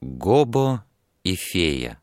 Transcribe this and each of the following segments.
Гобо и фея.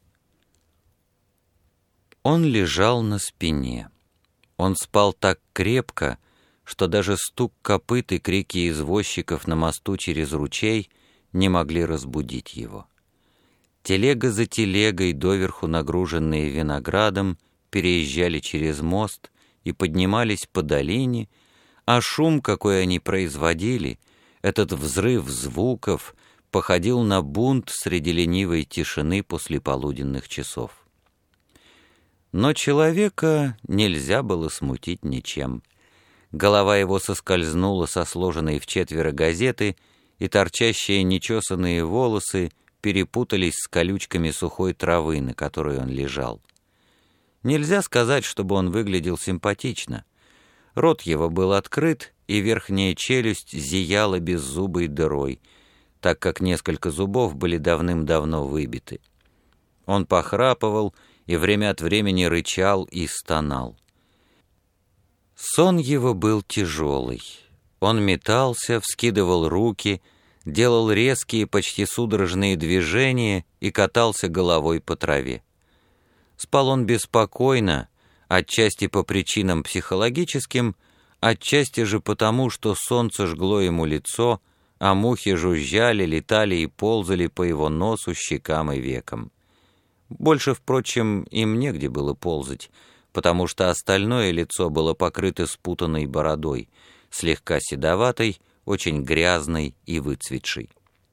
Он лежал на спине. Он спал так крепко, что даже стук копыт и крики извозчиков на мосту через ручей не могли разбудить его. Телега за телегой, доверху нагруженные виноградом, переезжали через мост и поднимались по долине, а шум, какой они производили, этот взрыв звуков, походил на бунт среди ленивой тишины после полуденных часов. Но человека нельзя было смутить ничем. Голова его соскользнула со сложенной вчетверо газеты, и торчащие нечесанные волосы перепутались с колючками сухой травы, на которой он лежал. Нельзя сказать, чтобы он выглядел симпатично. Рот его был открыт, и верхняя челюсть зияла беззубой дырой, так как несколько зубов были давным-давно выбиты. Он похрапывал и время от времени рычал и стонал. Сон его был тяжелый. Он метался, вскидывал руки, делал резкие, почти судорожные движения и катался головой по траве. Спал он беспокойно, отчасти по причинам психологическим, отчасти же потому, что солнце жгло ему лицо, а мухи жужжали, летали и ползали по его носу, щекам и векам. Больше, впрочем, им негде было ползать, потому что остальное лицо было покрыто спутанной бородой, слегка седоватой, очень грязной и выцветшей.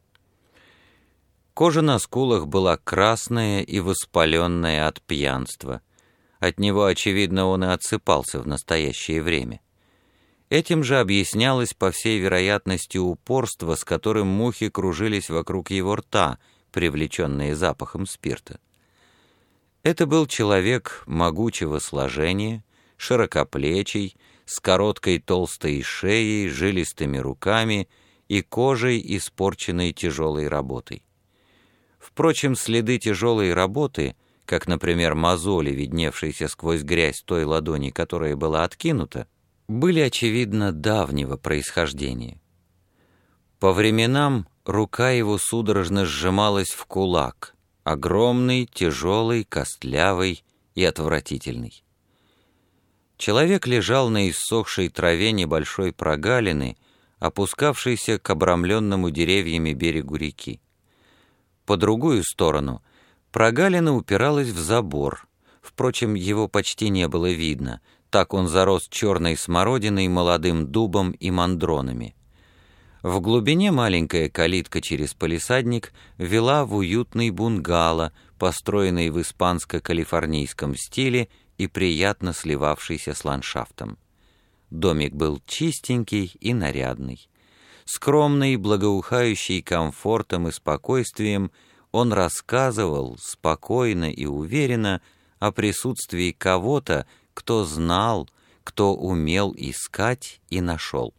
Кожа на скулах была красная и воспаленная от пьянства. От него, очевидно, он и отсыпался в настоящее время. Этим же объяснялось, по всей вероятности, упорство, с которым мухи кружились вокруг его рта, привлеченные запахом спирта. Это был человек могучего сложения, широкоплечий, с короткой толстой шеей, жилистыми руками и кожей, испорченной тяжелой работой. Впрочем, следы тяжелой работы, как, например, мозоли, видневшиеся сквозь грязь той ладони, которая была откинута, были, очевидно, давнего происхождения. По временам рука его судорожно сжималась в кулак, огромный, тяжелый, костлявый и отвратительный. Человек лежал на иссохшей траве небольшой прогалины, опускавшейся к обрамленному деревьями берегу реки. По другую сторону прогалина упиралась в забор, впрочем, его почти не было видно, так он зарос черной смородиной, молодым дубом и мандронами. В глубине маленькая калитка через палисадник вела в уютный бунгало, построенный в испанско-калифорнийском стиле и приятно сливавшийся с ландшафтом. Домик был чистенький и нарядный. Скромный, благоухающий комфортом и спокойствием, он рассказывал спокойно и уверенно о присутствии кого-то, кто знал, кто умел искать и нашел.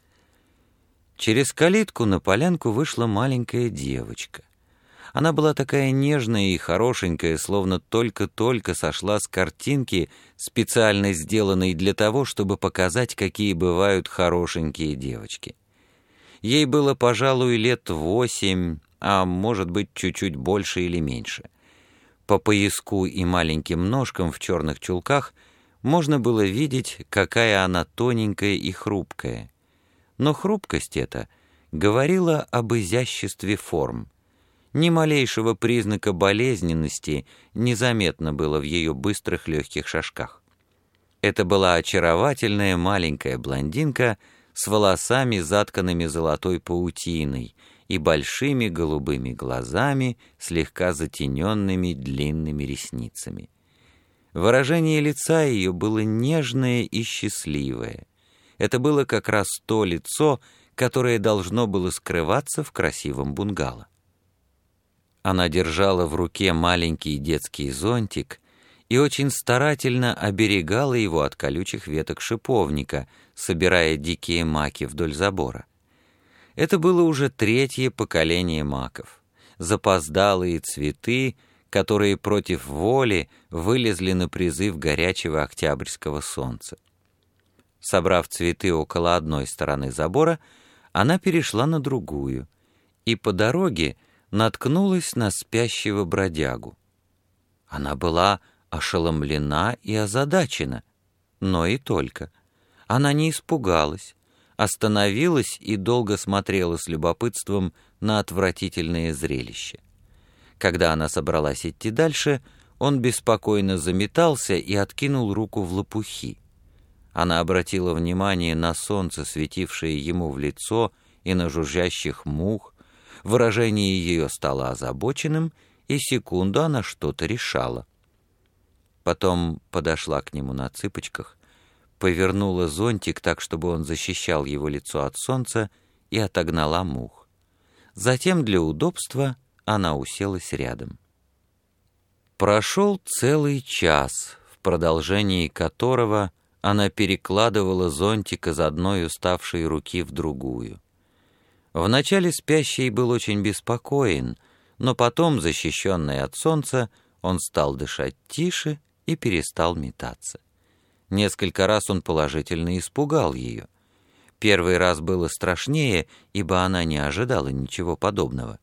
Через калитку на полянку вышла маленькая девочка. Она была такая нежная и хорошенькая, словно только-только сошла с картинки, специально сделанной для того, чтобы показать, какие бывают хорошенькие девочки. Ей было, пожалуй, лет 8, а может быть, чуть-чуть больше или меньше. По пояску и маленьким ножкам в черных чулках можно было видеть, какая она тоненькая и хрупкая. Но хрупкость эта говорила об изяществе форм. Ни малейшего признака болезненности незаметно было в ее быстрых легких шажках. Это была очаровательная маленькая блондинка с волосами, затканными золотой паутиной, и большими голубыми глазами, слегка затененными длинными ресницами. Выражение лица ее было нежное и счастливое. Это было как раз то лицо, которое должно было скрываться в красивом бунгало. Она держала в руке маленький детский зонтик и очень старательно оберегала его от колючих веток шиповника, собирая дикие маки вдоль забора. Это было уже третье поколение маков, запоздалые цветы, которые против воли вылезли на призыв горячего октябрьского солнца. Собрав цветы около одной стороны забора, она перешла на другую, и по дороге наткнулась на спящего бродягу. Она была ошеломлена и озадачена, но и только. Она не испугалась, остановилась и долго смотрела с любопытством на отвратительное зрелище. Когда она собралась идти дальше, он беспокойно заметался и откинул руку в лопухи. Она обратила внимание на солнце, светившее ему в лицо, и на жужжащих мух. Выражение ее стало озабоченным, и секунду она что-то решала. Потом подошла к нему на цыпочках, повернула зонтик так, чтобы он защищал его лицо от солнца, и отогнала мух. Затем для удобства она уселась рядом. Прошел целый час, в продолжении которого она перекладывала зонтик из одной уставшей руки в другую. Вначале спящий был очень беспокоен, но потом, защищенный от солнца, он стал дышать тише и перестал метаться. Несколько раз он положительно испугал ее. Первый раз было страшнее, ибо она не ожидала ничего подобного.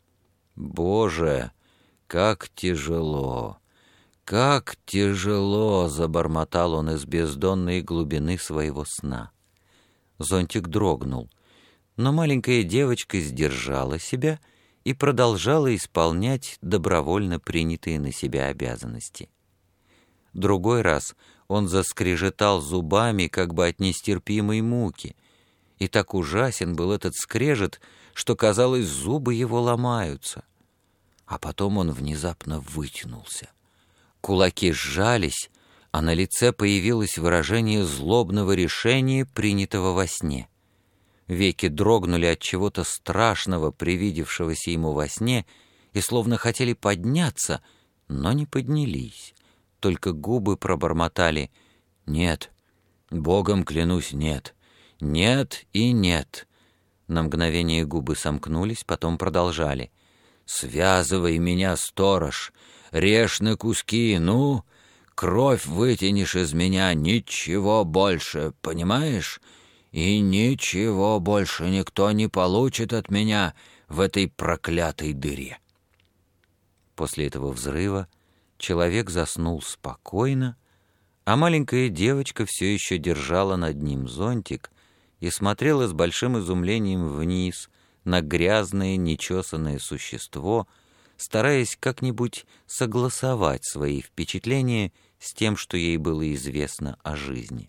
«Боже, как тяжело! Как тяжело!» — забормотал он из бездонной глубины своего сна. Зонтик дрогнул, но маленькая девочка сдержала себя и продолжала исполнять добровольно принятые на себя обязанности. Другой раз он заскрежетал зубами, как бы от нестерпимой муки, и так ужасен был этот скрежет, что, казалось, зубы его ломаются. А потом он внезапно вытянулся. Кулаки сжались, а на лице появилось выражение злобного решения, принятого во сне. Веки дрогнули от чего-то страшного, привидевшегося ему во сне, и словно хотели подняться, но не поднялись. Только губы пробормотали: «Нет, Богом клянусь, нет, нет и нет». На мгновение губы сомкнулись, потом продолжали: «Связывай меня, сторож, режь на куски, ну, кровь вытянешь из меня, ничего больше, понимаешь? И ничего больше никто не получит от меня в этой проклятой дыре». После этого взрыва человек заснул спокойно, а маленькая девочка все еще держала над ним зонтик и смотрела с большим изумлением вниз на грязное, нечесанное существо, стараясь как-нибудь согласовать свои впечатления с тем, что ей было известно о жизни.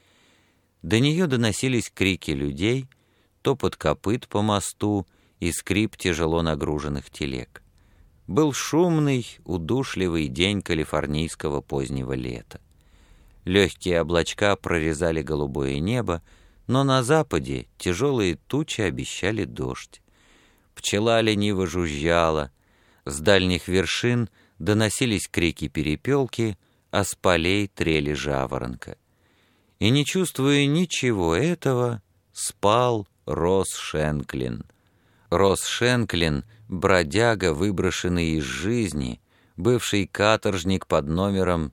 До нее доносились крики людей, топот копыт по мосту и скрип тяжело нагруженных телег. Был шумный, удушливый день калифорнийского позднего лета. Легкие облачка прорезали голубое небо, но на западе тяжелые тучи обещали дождь. Пчела лениво жужжала, с дальних вершин доносились крики перепелки, а с полей трели жаворонка. И, не чувствуя ничего этого, спал Росс Шенклин. Росс Шенклин — бродяга, выброшенный из жизни, бывший каторжник под номером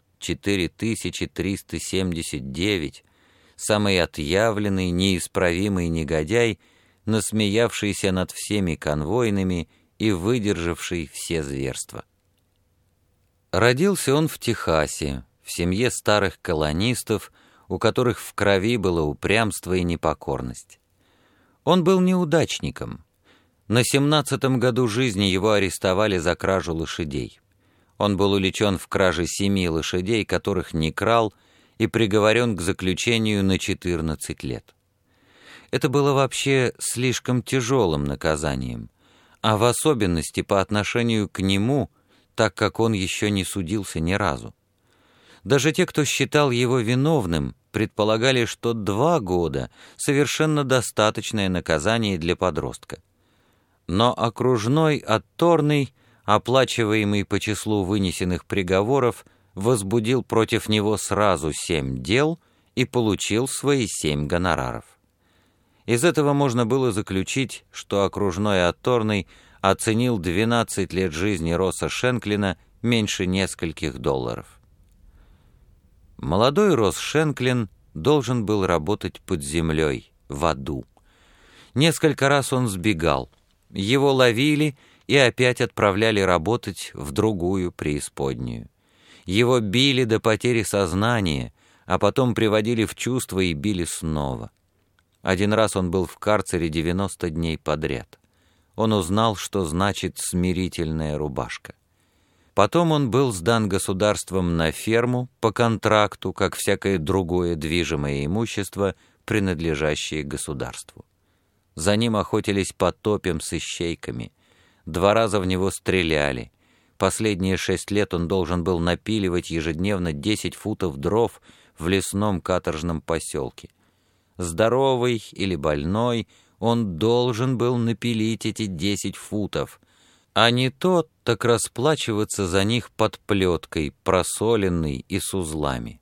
4379, самый отъявленный, неисправимый негодяй, насмеявшийся над всеми конвойными и выдержавший все зверства. Родился он в Техасе, в семье старых колонистов, у которых в крови было упрямство и непокорность. Он был неудачником. На 17-м году жизни его арестовали за кражу лошадей. Он был уличен в краже 7 лошадей, которых не крал, и приговорен к заключению на 14 лет. Это было вообще слишком тяжелым наказанием, а в особенности по отношению к нему, так как он еще не судился ни разу. Даже те, кто считал его виновным, предполагали, что 2 года — совершенно достаточное наказание для подростка. Но окружной отторный, оплачиваемый по числу вынесенных приговоров, возбудил против него сразу 7 дел и получил свои 7 гонораров. Из этого можно было заключить, что окружной отторный оценил 12 лет жизни Росса Шенклина меньше нескольких долларов. Молодой Росс Шенклин должен был работать под землей, в аду. Несколько раз он сбегал. Его ловили, и опять отправляли работать в другую преисподнюю. Его били до потери сознания, а потом приводили в чувство и били снова. Один раз он был в карцере 90 дней подряд. Он узнал, что значит смирительная рубашка. Потом он был сдан государством на ферму по контракту, как всякое другое движимое имущество, принадлежащее государству. За ним охотились по топям с ищейками. 2 раза в него стреляли. Последние 6 лет он должен был напиливать ежедневно 10 футов дров в лесном каторжном поселке. Здоровый или больной, он должен был напилить эти 10 футов, а не то так расплачиваться за них под плеткой, просоленной и с узлами.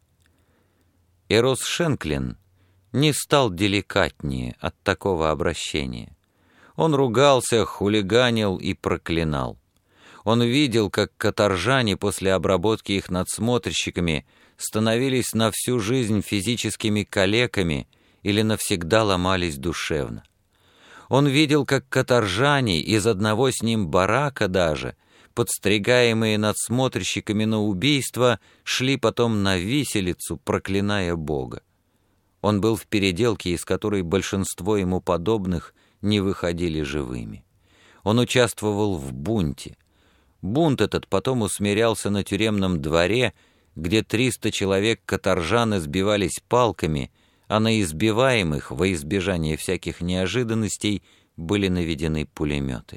Эрос Шенклин не стал деликатнее от такого обращения. Он ругался, хулиганил и проклинал. Он видел, как каторжане после обработки их надсмотрщиками становились на всю жизнь физическими калеками или навсегда ломались душевно. Он видел, как каторжане из одного с ним барака даже, подстригаемые надсмотрщиками на убийство, шли потом на виселицу, проклиная Бога. Он был в переделке, из которой большинство ему подобных не выходили живыми. Он участвовал в бунте. Бунт этот потом усмирялся на тюремном дворе, где 300 человек каторжан избивались палками, а на избиваемых, во избежание всяких неожиданностей, были наведены пулеметы.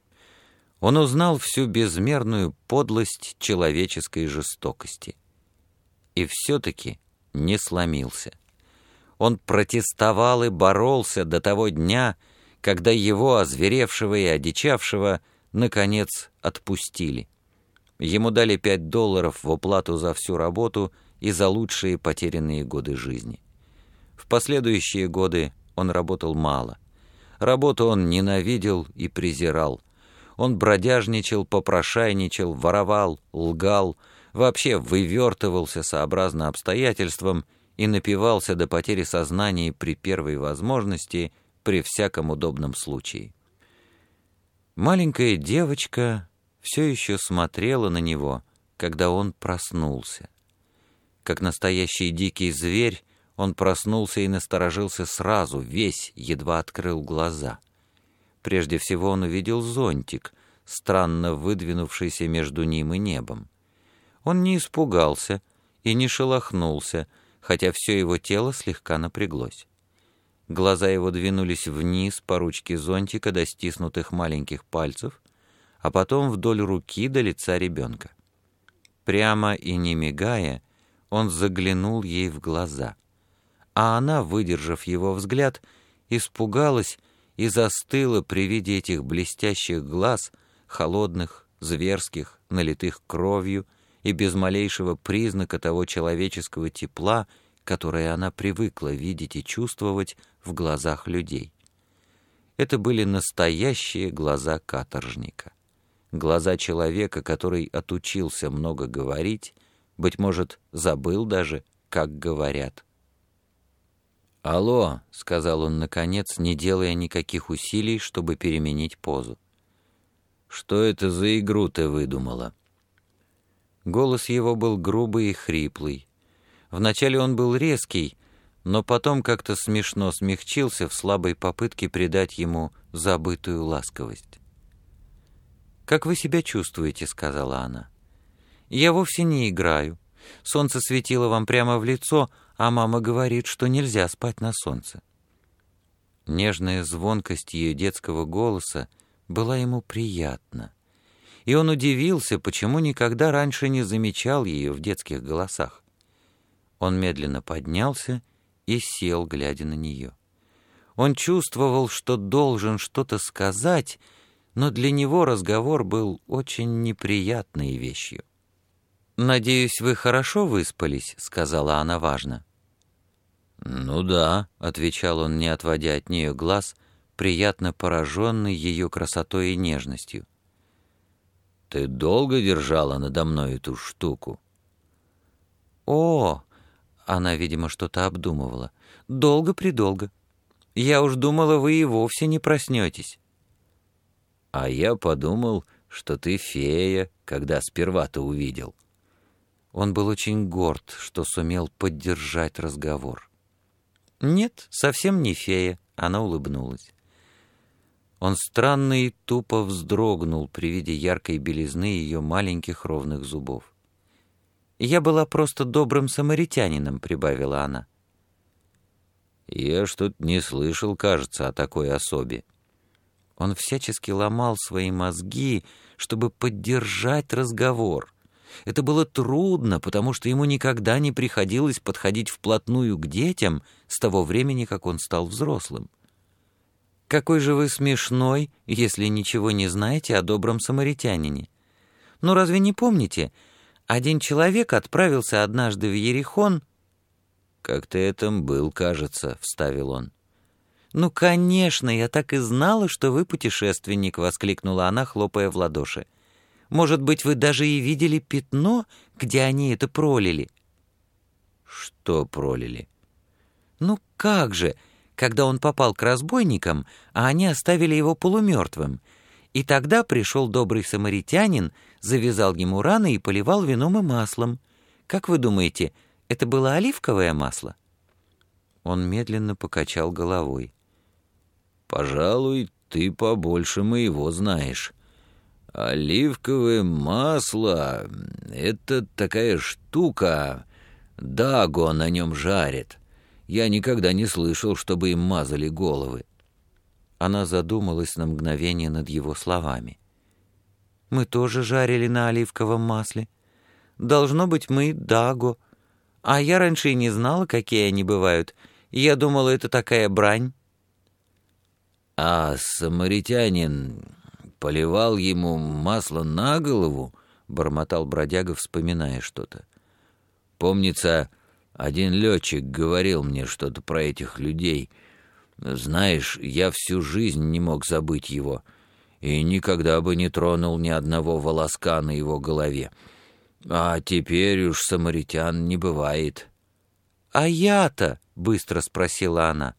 Он узнал всю безмерную подлость человеческой жестокости. И все-таки не сломился. Он протестовал и боролся до того дня, когда его, озверевшего и одичавшего, наконец отпустили. Ему дали $5 в уплату за всю работу и за лучшие потерянные годы жизни. В последующие годы он работал мало. Работу он ненавидел и презирал. Он бродяжничал, попрошайничал, воровал, лгал, вообще вывертывался сообразно обстоятельствам и напивался до потери сознания при первой возможности, при всяком удобном случае. Маленькая девочка все еще смотрела на него, когда он проснулся. Как настоящий дикий зверь, он проснулся и насторожился сразу, весь, едва открыл глаза. Прежде всего он увидел зонтик, странно выдвинувшийся между ним и небом. Он не испугался и не шелохнулся, хотя все его тело слегка напряглось. Глаза его двинулись вниз по ручке зонтика до стиснутых маленьких пальцев, а потом вдоль руки до лица ребенка. Прямо и не мигая, он заглянул ей в глаза, а она, выдержав его взгляд, испугалась и застыла при виде этих блестящих глаз, холодных, зверских, налитых кровью и без малейшего признака того человеческого тепла, которое она привыкла видеть и чувствовать в глазах людей. Это были настоящие глаза каторжника. Глаза человека, который отучился много говорить, быть может, забыл даже, как говорят. «Алло», — сказал он наконец, не делая никаких усилий, чтобы переменить позу. «Что это за игру ты выдумала?» Голос его был грубый и хриплый. Вначале он был резкий, но потом как-то смешно смягчился в слабой попытке придать ему забытую ласковость. «Как вы себя чувствуете?» — сказала она. «Я вовсе не играю. Солнце светило вам прямо в лицо, а мама говорит, что нельзя спать на солнце». Нежная звонкость ее детского голоса была ему приятна, и он удивился, почему никогда раньше не замечал ее в детских голосах. Он медленно поднялся и сел, глядя на нее. Он чувствовал, что должен что-то сказать, но для него разговор был очень неприятной вещью. «Надеюсь, вы хорошо выспались», — сказала она важно. «Ну да», — отвечал он, не отводя от нее глаз, приятно пораженный ее красотой и нежностью. «Ты долго держала надо мной эту штуку?» «О!» — она, видимо, что-то обдумывала. «Долго-предолго. Я уж думала, вы и вовсе не проснетесь». «А я подумал, что ты фея, когда сперва-то увидел». Он был очень горд, что сумел поддержать разговор. «Нет, совсем не фея», — она улыбнулась. Он странно и тупо вздрогнул при виде яркой белизны ее маленьких ровных зубов. «Я была просто добрым самаритянином», — прибавила она. «Я что-то не слышал, кажется, о такой особе». Он всячески ломал свои мозги, чтобы поддержать разговор. Это было трудно, потому что ему никогда не приходилось подходить вплотную к детям с того времени, как он стал взрослым. «Какой же вы смешной, если ничего не знаете о добром самаритянине. Ну разве не помните, один человек отправился однажды в Иерихон...» «Как-то этом был, кажется», — вставил он. «Ну, конечно, я так и знала, что вы путешественник», — воскликнула она, хлопая в ладоши. «Может быть, вы даже и видели пятно, где они это пролили?» «Что пролили?» «Ну как же, когда он попал к разбойникам, а они оставили его полумертвым. И тогда пришел добрый самаритянин, завязал ему раны и поливал вином и маслом. Как вы думаете, это было оливковое масло?» Он медленно покачал головой. «Пожалуй, ты побольше моего знаешь. Оливковое масло — это такая штука, даго на нем жарит. Я никогда не слышал, чтобы им мазали головы». Она задумалась на мгновение над его словами. «Мы тоже жарили на оливковом масле. Должно быть, мы даго. А я раньше и не знала, какие они бывают. Я думала, это такая брань». «А самаритянин поливал ему масло на голову?» — бормотал бродяга, вспоминая что-то. «Помнится, один летчик говорил мне что-то про этих людей. Знаешь, я всю жизнь не мог забыть его и никогда бы не тронул ни одного волоска на его голове. А теперь уж самаритян не бывает». «А я-то?» — быстро спросила она.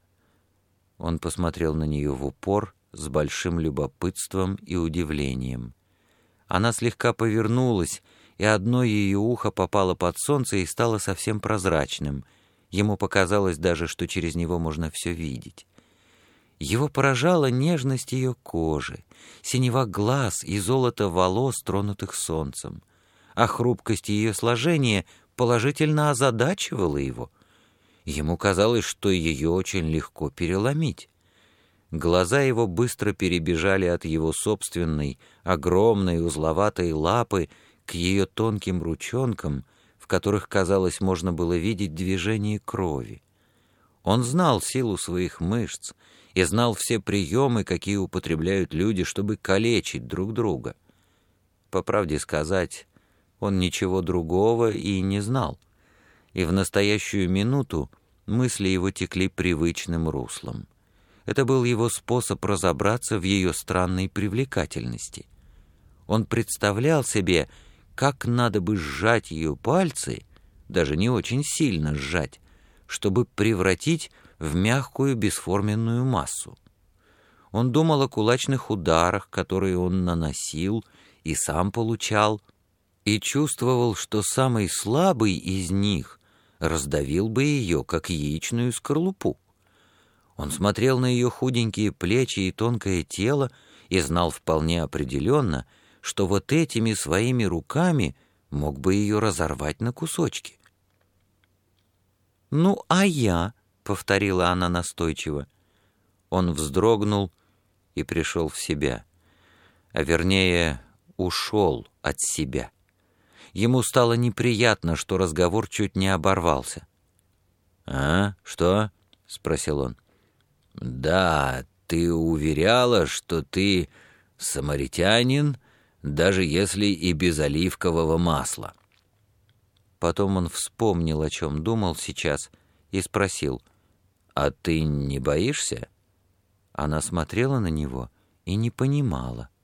Он посмотрел на нее в упор с большим любопытством и удивлением. Она слегка повернулась, и одно ее ухо попало под солнце и стало совсем прозрачным. Ему показалось даже, что через него можно все видеть. Его поражала нежность ее кожи, синева глаз и золото волос, тронутых солнцем. А хрупкость ее сложения положительно озадачивала его. Ему казалось, что ее очень легко переломить. Глаза его быстро перебежали от его собственной, огромной узловатой лапы к ее тонким ручонкам, в которых, казалось, можно было видеть движение крови. Он знал силу своих мышц и знал все приемы, какие употребляют люди, чтобы калечить друг друга. По правде сказать, он ничего другого и не знал. И в настоящую минуту мысли его текли привычным руслом. Это был его способ разобраться в ее странной привлекательности. Он представлял себе, как надо бы сжать ее пальцы, даже не очень сильно сжать, чтобы превратить в мягкую бесформенную массу. Он думал о кулачных ударах, которые он наносил и сам получал, и чувствовал, что самый слабый из них раздавил бы ее, как яичную скорлупу. Он смотрел на ее худенькие плечи и тонкое тело и знал вполне определенно, что вот этими своими руками мог бы ее разорвать на кусочки. «Ну, а я?» — повторила она настойчиво. Он вздрогнул и пришел в себя, а вернее, ушел от себя. Ему стало неприятно, что разговор чуть не оборвался. «А, что?» — спросил он. «Да, ты уверяла, что ты самаритянин, даже если и без оливкового масла». Потом он вспомнил, о чем думал сейчас, и спросил: «А ты не боишься?» Она смотрела на него и не понимала.